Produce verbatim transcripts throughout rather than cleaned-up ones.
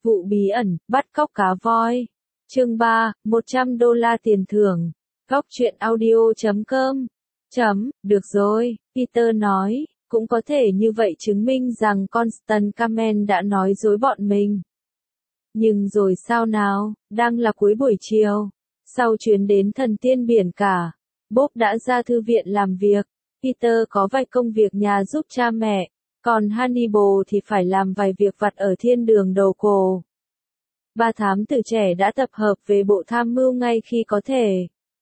Vụ bí ẩn, bắt cóc cá voi. Chương ba, một trăm đô la tiền thưởng. Góc truyện audio chấm com. Chấm, được rồi, Peter nói, cũng có thể như vậy chứng minh rằng Constant Kamen đã nói dối bọn mình. Nhưng rồi sao nào, đang là cuối buổi chiều. Sau chuyến đến thần tiên biển cả, Bob đã ra thư viện làm việc. Peter có vài công việc nhà giúp cha mẹ, còn Hannibal thì phải làm vài việc vặt ở thiên đường đầu cổ. Ba thám tử trẻ đã tập hợp về bộ tham mưu ngay khi có thể.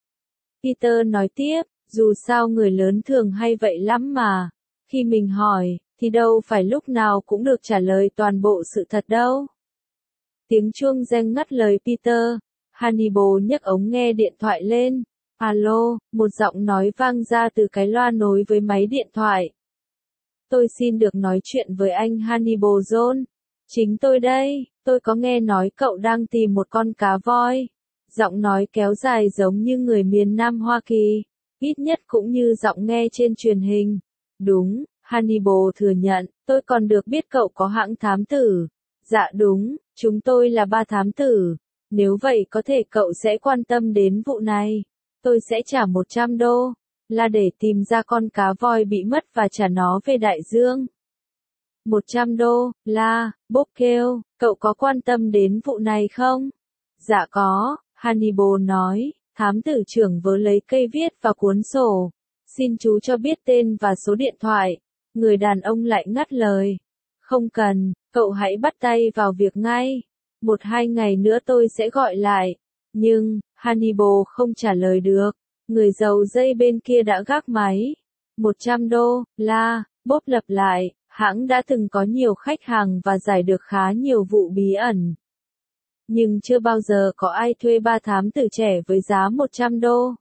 Peter nói tiếp, dù sao người lớn thường hay vậy lắm mà. Khi mình hỏi, thì đâu phải lúc nào cũng được trả lời toàn bộ sự thật đâu. Tiếng chuông reng ngắt lời Peter. Hannibal nhấc ống nghe điện thoại lên. Alo, một giọng nói vang ra từ cái loa nối với máy điện thoại. Tôi xin được nói chuyện với anh Hannibal John. Chính tôi đây, tôi có nghe nói cậu đang tìm một con cá voi. Giọng nói kéo dài giống như người miền Nam Hoa Kỳ, ít nhất cũng như giọng nghe trên truyền hình. Đúng, Hannibal thừa nhận, tôi còn được biết cậu có hãng thám tử. Dạ đúng, chúng tôi là ba thám tử. Nếu vậy có thể cậu sẽ quan tâm đến vụ này. Tôi sẽ trả một trăm đô, là để tìm ra con cá voi bị mất và trả nó về đại dương. một trăm đô, la, Bob kêu, cậu có quan tâm đến vụ này không? Dạ có, Hannibal nói, thám tử trưởng vớ lấy cây viết và cuốn sổ. Xin chú cho biết tên và số điện thoại. Người đàn ông lại ngắt lời. Không cần, cậu hãy bắt tay vào việc ngay. Một hai ngày nữa tôi sẽ gọi lại. Nhưng, Hannibal không trả lời được. Người giàu dây bên kia đã gác máy. một trăm đô, la, Bob lặp lại. Hãng đã từng có nhiều khách hàng và giải được khá nhiều vụ bí ẩn. Nhưng chưa bao giờ có ai thuê ba thám tử trẻ với giá một trăm đô.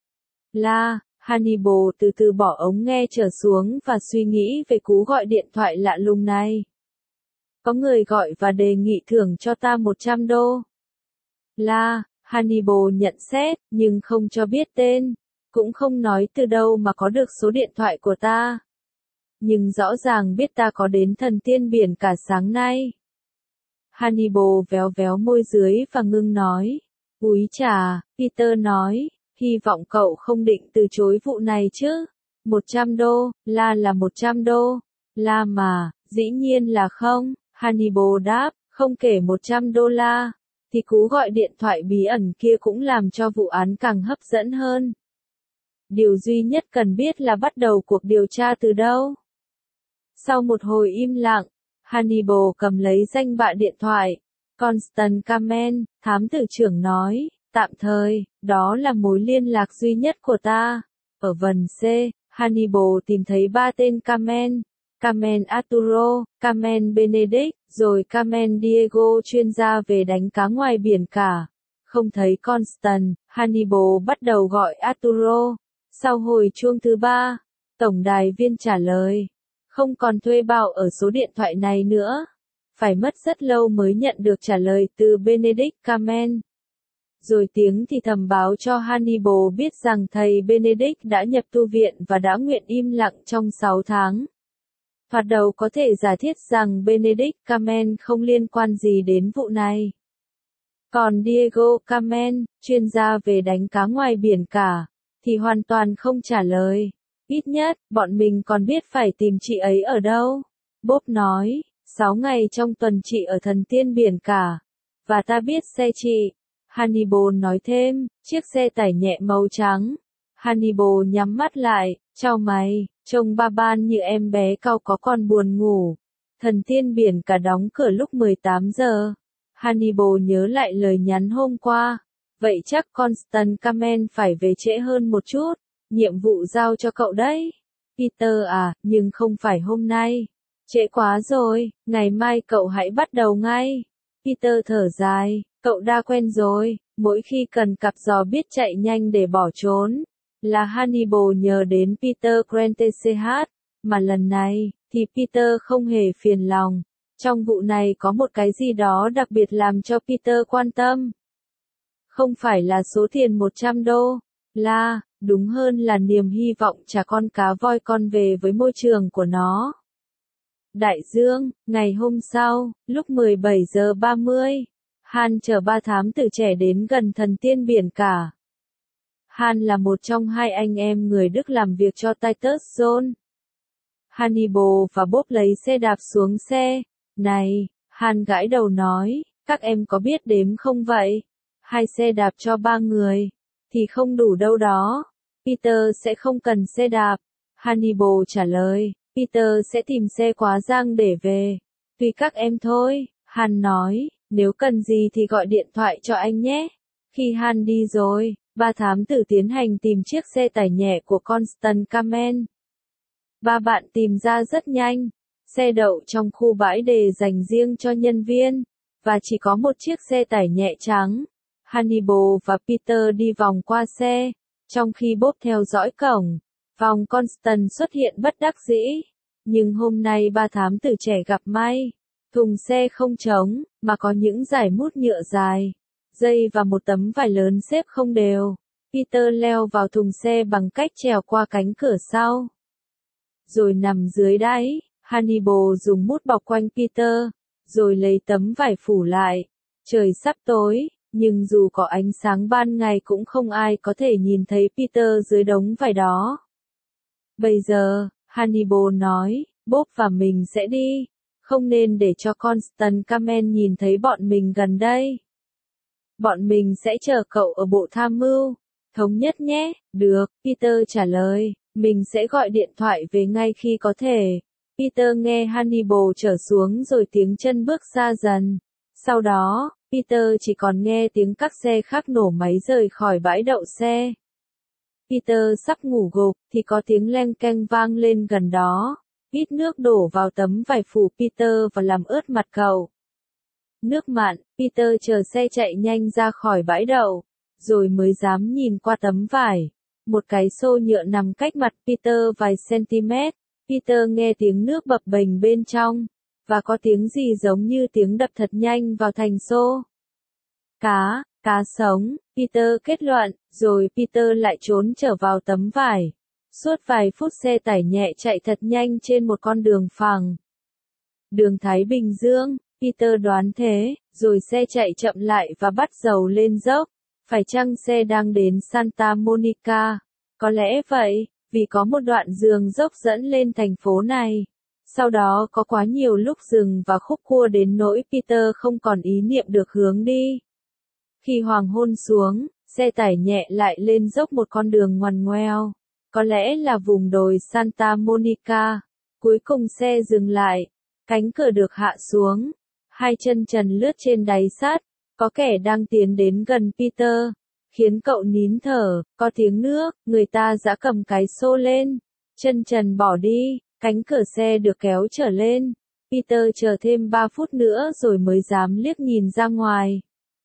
La, Hannibal từ từ bỏ ống nghe trở xuống và suy nghĩ về cú gọi điện thoại lạ lùng này. Có người gọi và đề nghị thưởng cho ta một trăm đô. La, Hannibal nhận xét, nhưng không cho biết tên. Cũng không nói từ đâu mà có được số điện thoại của ta. Nhưng rõ ràng biết ta có đến thần tiên biển cả sáng nay. Hannibal véo véo môi dưới và ngưng nói. Úi chà, Peter nói, hy vọng cậu không định từ chối vụ này chứ. một trăm đô, la là một trăm đô. La mà, dĩ nhiên là không, Hannibal đáp, không kể một trăm đô la. Thì cú gọi điện thoại bí ẩn kia cũng làm cho vụ án càng hấp dẫn hơn. Điều duy nhất cần biết là bắt đầu cuộc điều tra từ đâu. Sau một hồi im lặng, Hannibal cầm lấy danh bạ điện thoại. Constant Kamen, thám tử trưởng nói, tạm thời, đó là mối liên lạc duy nhất của ta. Ở vần C, Hannibal tìm thấy ba tên Kamen. Kamen Arturo, Kamen Benedict, rồi Kamen Diego chuyên gia về đánh cá ngoài biển cả. Không thấy Constant, Hannibal bắt đầu gọi Arturo. Sau hồi chuông thứ ba, tổng đài viên trả lời. Không còn thuê bao ở số điện thoại này nữa. Phải mất rất lâu mới nhận được trả lời từ Benedict Kamen. Rồi tiếng thì thầm báo cho Hannibal biết rằng thầy Benedict đã nhập tu viện và đã nguyện im lặng trong sáu tháng. Thoạt đầu có thể giả thiết rằng Benedict Kamen không liên quan gì đến vụ này. Còn Diego Kamen, chuyên gia về đánh cá ngoài biển cả, thì hoàn toàn không trả lời. Ít nhất, bọn mình còn biết phải tìm chị ấy ở đâu. Bob nói, sáu ngày trong tuần chị ở thần tiên biển cả. Và ta biết xe chị. Hannibal nói thêm, chiếc xe tải nhẹ màu trắng. Hannibal nhắm mắt lại, chau mày, trông ba ban như em bé cau có con buồn ngủ. Thần tiên biển cả đóng cửa lúc mười tám giờ. Hannibal nhớ lại lời nhắn hôm qua. Vậy chắc Constant Kamen phải về trễ hơn một chút. Nhiệm vụ giao cho cậu đấy. Peter à, nhưng không phải hôm nay. Trễ quá rồi, ngày mai cậu hãy bắt đầu ngay. Peter thở dài, cậu đã quen rồi, mỗi khi cần cặp giò biết chạy nhanh để bỏ trốn. Là Hannibal nhờ đến Peter Grantech, mà lần này, thì Peter không hề phiền lòng. Trong vụ này có một cái gì đó đặc biệt làm cho Peter quan tâm. Không phải là số tiền một trăm đô, là, đúng hơn là niềm hy vọng trả con cá voi con về với môi trường của nó. Đại dương, ngày hôm sau, lúc mười bảy giờ ba mươi, Han chở ba thám tử trẻ đến gần thần tiên biển cả. Han là một trong hai anh em người Đức làm việc cho Titus John. Hannibal và Bob lấy xe đạp xuống xe. Này, Han gãi đầu nói, các em có biết đếm không vậy? Hai xe đạp cho ba người, thì không đủ đâu đó. Peter sẽ không cần xe đạp. Hannibal trả lời, Peter sẽ tìm xe quá giang để về. Tùy các em thôi, Han nói, nếu cần gì thì gọi điện thoại cho anh nhé. Khi Han đi rồi, ba thám tử tiến hành tìm chiếc xe tải nhẹ của Constant Kamen. Ba bạn tìm ra rất nhanh. Xe đậu trong khu bãi để dành riêng cho nhân viên, và chỉ có một chiếc xe tải nhẹ trắng. Hannibal và Peter đi vòng qua xe, trong khi Bob theo dõi cổng. Vòng Constant xuất hiện bất đắc dĩ. Nhưng hôm nay ba thám tử trẻ gặp may. Thùng xe không trống, mà có những dải mút nhựa dài, dây và một tấm vải lớn xếp không đều. Peter leo vào thùng xe bằng cách trèo qua cánh cửa sau, rồi nằm dưới đáy. Hannibal dùng mút bọc quanh Peter, rồi lấy tấm vải phủ lại. Trời sắp tối, nhưng dù có ánh sáng ban ngày cũng không ai có thể nhìn thấy Peter dưới đống vải đó. Bây giờ, Hannibal nói, Bob và mình sẽ đi. Không nên để cho Constant Kamen nhìn thấy bọn mình gần đây. Bọn mình sẽ chờ cậu ở bộ tham mưu. Thống nhất nhé. Được, Peter trả lời, mình sẽ gọi điện thoại về ngay khi có thể. Peter nghe Hannibal trở xuống rồi tiếng chân bước xa dần. Sau đó, Peter chỉ còn nghe tiếng các xe khác nổ máy rời khỏi bãi đậu xe. Peter sắp ngủ gục, thì có tiếng leng keng vang lên gần đó. Ít nước đổ vào tấm vải phủ Peter và làm ướt mặt cậu. Nước mặn, Peter chờ xe chạy nhanh ra khỏi bãi đậu, rồi mới dám nhìn qua tấm vải. Một cái xô nhựa nằm cách mặt Peter vài cm. Peter nghe tiếng nước bập bềnh bên trong, và có tiếng gì giống như tiếng đập thật nhanh vào thành xô. Cá, cá sống, Peter kết luận, rồi Peter lại trốn trở vào tấm vải. Suốt vài phút xe tải nhẹ chạy thật nhanh trên một con đường phẳng. Đường Thái Bình Dương, Peter đoán thế, rồi xe chạy chậm lại và bắt dầu lên dốc. Phải chăng xe đang đến Santa Monica? Có lẽ vậy, vì có một đoạn giường dốc dẫn lên thành phố này. Sau đó có quá nhiều lúc dừng và khúc cua đến nỗi Peter không còn ý niệm được hướng đi. Khi hoàng hôn xuống, xe tải nhẹ lại lên dốc một con đường ngoằn ngoèo. Có lẽ là vùng đồi Santa Monica. Cuối cùng xe dừng lại. Cánh cửa được hạ xuống. Hai chân trần lướt trên đáy sắt. Có kẻ đang tiến đến gần Peter. Khiến cậu nín thở. Có tiếng nước. Người ta giã cầm cái xô lên. Chân trần bỏ đi. Cánh cửa xe được kéo trở lên. Peter chờ thêm ba phút nữa rồi mới dám liếc nhìn ra ngoài.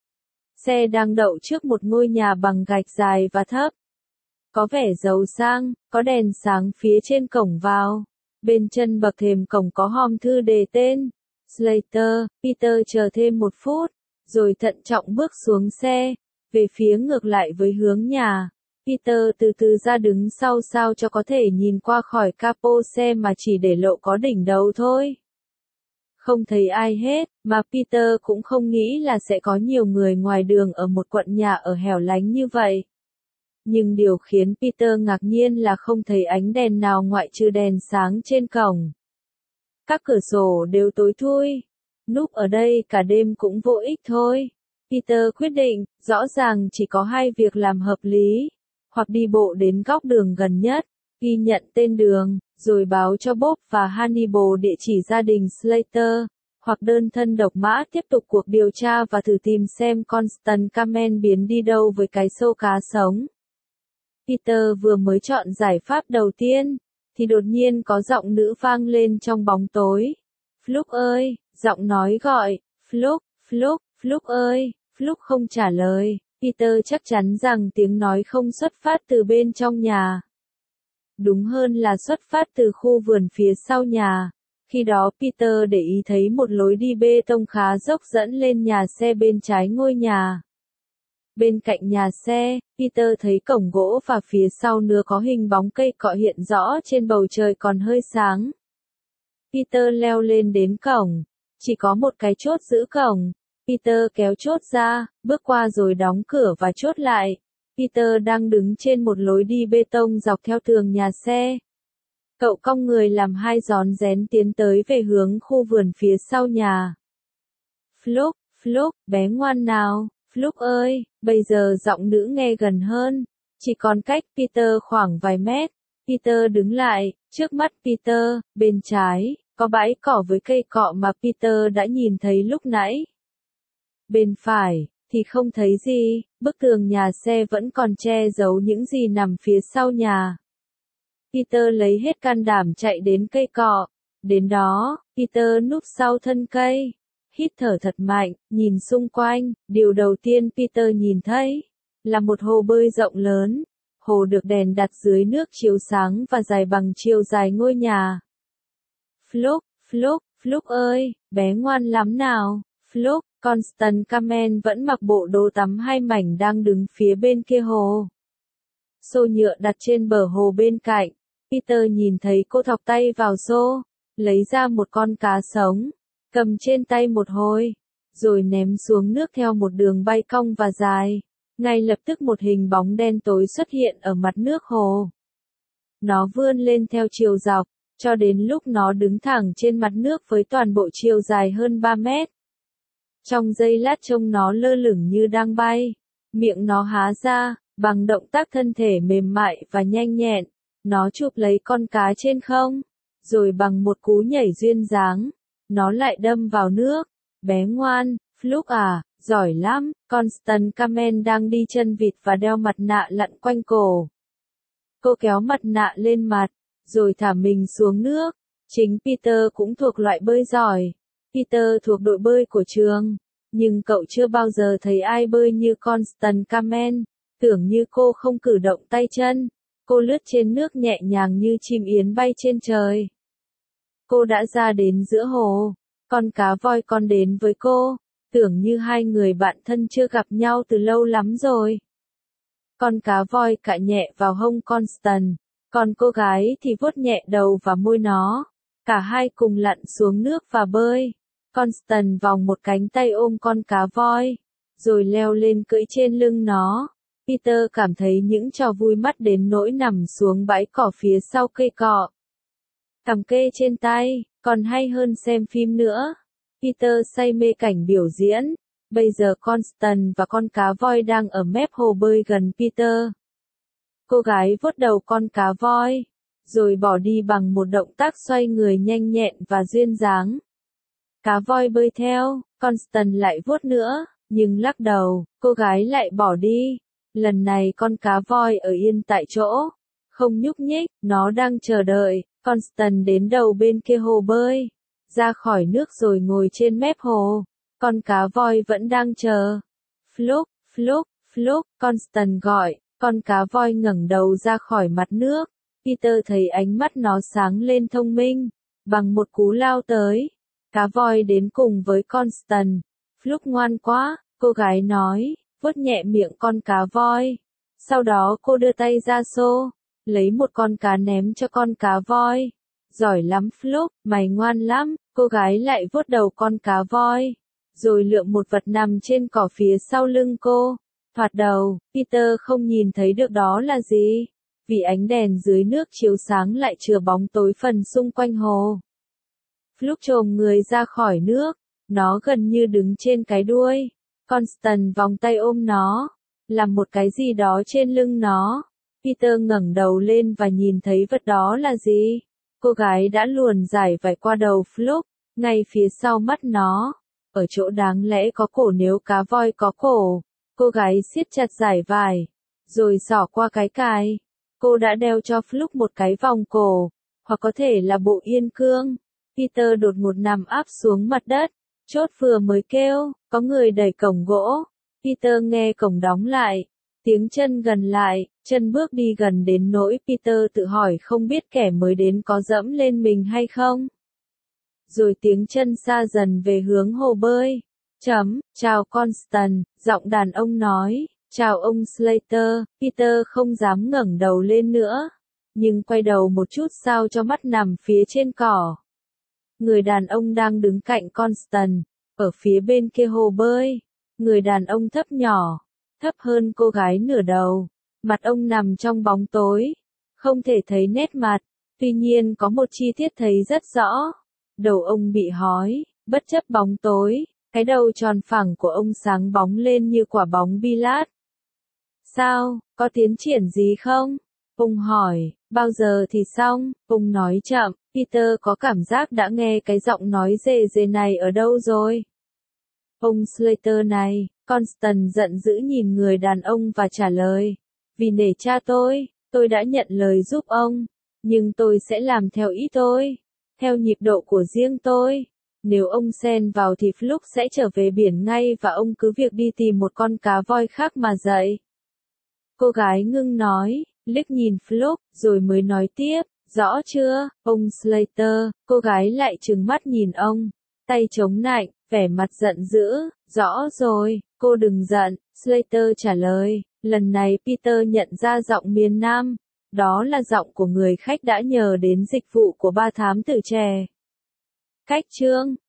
Xe đang đậu trước một ngôi nhà bằng gạch dài và thấp. Có vẻ giàu sang, có đèn sáng phía trên cổng vào. Bên chân bậc thềm cổng có hòm thư đề tên Slater. Peter chờ thêm một phút, rồi thận trọng bước xuống xe, về phía ngược lại với hướng nhà. Peter từ từ ra đứng sau sao cho có thể nhìn qua khỏi capo xe mà chỉ để lộ có đỉnh đầu thôi. Không thấy ai hết, mà Peter cũng không nghĩ là sẽ có nhiều người ngoài đường ở một quận nhà ở hẻo lánh như vậy. Nhưng điều khiến Peter ngạc nhiên là không thấy ánh đèn nào ngoại trừ đèn sáng trên cổng. Các cửa sổ đều tối thui. Núp ở đây cả đêm cũng vô ích thôi. Peter quyết định, rõ ràng chỉ có hai việc làm hợp lý. Hoặc đi bộ đến góc đường gần nhất, ghi nhận tên đường, rồi báo cho Bob và Hannibal địa chỉ gia đình Slater. Hoặc đơn thân độc mã tiếp tục cuộc điều tra và thử tìm xem Constant Kamen biến đi đâu với cái xô cá sống. Peter vừa mới chọn giải pháp đầu tiên, thì đột nhiên có giọng nữ vang lên trong bóng tối. Fluke ơi, giọng nói gọi, Fluke, Fluke, Fluke ơi, Fluke không trả lời. Peter chắc chắn rằng tiếng nói không xuất phát từ bên trong nhà. Đúng hơn là xuất phát từ khu vườn phía sau nhà. Khi đó Peter để ý thấy một lối đi bê tông khá dốc dẫn lên nhà xe bên trái ngôi nhà. Bên cạnh nhà xe, Peter thấy cổng gỗ và phía sau nữa có hình bóng cây cọ hiện rõ trên bầu trời còn hơi sáng. Peter leo lên đến cổng. Chỉ có một cái chốt giữ cổng. Peter kéo chốt ra, bước qua rồi đóng cửa và chốt lại. Peter đang đứng trên một lối đi bê tông dọc theo tường nhà xe. Cậu cong người làm hai rón rén tiến tới về hướng khu vườn phía sau nhà. Fluke, Fluke, bé ngoan nào, Fluke ơi, bây giờ giọng nữ nghe gần hơn, chỉ còn cách Peter khoảng vài mét. Peter đứng lại, trước mắt Peter, bên trái, có bãi cỏ với cây cọ mà Peter đã nhìn thấy lúc nãy. Bên phải, thì không thấy gì, bức tường nhà xe vẫn còn che giấu những gì nằm phía sau nhà. Peter lấy hết can đảm chạy đến cây cọ. Đến đó, Peter núp sau thân cây. Hít thở thật mạnh, nhìn xung quanh, điều đầu tiên Peter nhìn thấy là một hồ bơi rộng lớn. Hồ được đèn đặt dưới nước chiếu sáng và dài bằng chiều dài ngôi nhà. Fluke, Fluke, Fluke ơi, bé ngoan lắm nào, Fluke. Constant Kamen vẫn mặc bộ đồ tắm hai mảnh đang đứng phía bên kia hồ. Xô nhựa đặt trên bờ hồ bên cạnh. Peter nhìn thấy cô thọc tay vào xô, lấy ra một con cá sống, cầm trên tay một hồi, rồi ném xuống nước theo một đường bay cong và dài. Ngay lập tức một hình bóng đen tối xuất hiện ở mặt nước hồ. Nó vươn lên theo chiều dọc, cho đến lúc nó đứng thẳng trên mặt nước với toàn bộ chiều dài hơn ba mét. Trong giây lát trông nó lơ lửng như đang bay, miệng nó há ra, bằng động tác thân thể mềm mại và nhanh nhẹn, nó chụp lấy con cá trên không, rồi bằng một cú nhảy duyên dáng, nó lại đâm vào nước. Bé ngoan, Fluke à, giỏi lắm. Constant Kamen đang đi chân vịt và đeo mặt nạ lặn quanh cổ. Cô kéo mặt nạ lên mặt, rồi thả mình xuống nước. Chính Peter cũng thuộc loại bơi giỏi. Peter thuộc đội bơi của trường, nhưng cậu chưa bao giờ thấy ai bơi như Constant Kamen. Tưởng như cô không cử động tay chân, cô lướt trên nước nhẹ nhàng như chim yến bay trên trời. Cô đã ra đến giữa hồ, con cá voi con đến với cô, tưởng như hai người bạn thân chưa gặp nhau từ lâu lắm rồi. Con cá voi cạ nhẹ vào hông Constant, còn cô gái thì vuốt nhẹ đầu và môi nó. Cả hai cùng lặn xuống nước và bơi. Constant vòng một cánh tay ôm con cá voi, rồi leo lên cưỡi trên lưng nó. Peter cảm thấy những trò vui mắt đến nỗi nằm xuống bãi cỏ phía sau cây cọ. Cầm kê trên tay, còn hay hơn xem phim nữa. Peter say mê cảnh biểu diễn. Bây giờ Constant và con cá voi đang ở mép hồ bơi gần Peter. Cô gái vuốt đầu con cá voi, rồi bỏ đi bằng một động tác xoay người nhanh nhẹn và duyên dáng. Cá voi bơi theo, Constant lại vuốt nữa, nhưng lắc đầu, cô gái lại bỏ đi. Lần này con cá voi ở yên tại chỗ, không nhúc nhích, nó đang chờ đợi. Constant đến đầu bên kia hồ bơi, ra khỏi nước rồi ngồi trên mép hồ. Con cá voi vẫn đang chờ. Fluke, Fluke, Fluke, Constant gọi. Con cá voi ngẩng đầu ra khỏi mặt nước. Peter thấy ánh mắt nó sáng lên thông minh. Bằng một cú lao tới, cá voi đến cùng với Constant. Fluke ngoan quá, cô gái nói, vuốt nhẹ miệng con cá voi. Sau đó cô đưa tay ra xô, lấy một con cá ném cho con cá voi. Giỏi lắm Fluke, mày ngoan lắm. Cô gái lại vuốt đầu con cá voi, rồi lượm một vật nằm trên cỏ phía sau lưng cô. Thoạt đầu, Peter không nhìn thấy được đó là gì, vì ánh đèn dưới nước chiếu sáng lại chừa bóng tối phần xung quanh hồ. Fluke chồm người ra khỏi nước, nó gần như đứng trên cái đuôi. Constant vòng tay ôm nó, làm một cái gì đó trên lưng nó. Peter ngẩng đầu lên và nhìn thấy vật đó là gì. Cô gái đã luồn giải vải qua đầu Fluke, ngay phía sau mắt nó, ở chỗ đáng lẽ có cổ nếu cá voi có cổ. Cô gái siết chặt giải vải, rồi xỏ qua cái cài. Cô đã đeo cho Fluke một cái vòng cổ, hoặc có thể là bộ yên cương. Peter đột ngột nằm áp xuống mặt đất. Chốt vừa mới kêu, có người đẩy cổng gỗ. Peter nghe cổng đóng lại, tiếng chân gần lại, chân bước đi gần đến nỗi Peter tự hỏi không biết kẻ mới đến có dẫm lên mình hay không. Rồi tiếng chân xa dần về hướng hồ bơi. Chấm, chào Constant, giọng đàn ông nói, chào ông Slater. Peter không dám ngẩng đầu lên nữa, nhưng quay đầu một chút sao cho mắt nằm phía trên cỏ. Người đàn ông đang đứng cạnh Constant, ở phía bên kia hồ bơi. Người đàn ông thấp nhỏ, thấp hơn cô gái nửa đầu. Mặt ông nằm trong bóng tối, không thể thấy nét mặt, tuy nhiên có một chi tiết thấy rất rõ. Đầu ông bị hói, bất chấp bóng tối, cái đầu tròn phẳng của ông sáng bóng lên như quả bóng bi-lát. Sao, có tiến triển gì không? Ông hỏi, bao giờ thì xong? Ông nói chậm, Peter có cảm giác đã nghe cái giọng nói rề rề này ở đâu rồi. Ông Slater này, Constant giận dữ nhìn người đàn ông và trả lời. Vì nể cha tôi, tôi đã nhận lời giúp ông, nhưng tôi sẽ làm theo ý tôi, theo nhịp độ của riêng tôi. Nếu ông xen vào thì Fluke sẽ trở về biển ngay và ông cứ việc đi tìm một con cá voi khác mà dạy. Cô gái ngưng nói, liếc nhìn Fluke, rồi mới nói tiếp, rõ chưa, ông Slater. Cô gái lại trừng mắt nhìn ông, tay chống nạnh, vẻ mặt giận dữ. Rõ rồi, cô đừng giận, Slater trả lời. Lần này Peter nhận ra giọng miền Nam, đó là giọng của người khách đã nhờ đến dịch vụ của ba thám tử trẻ. Cách chương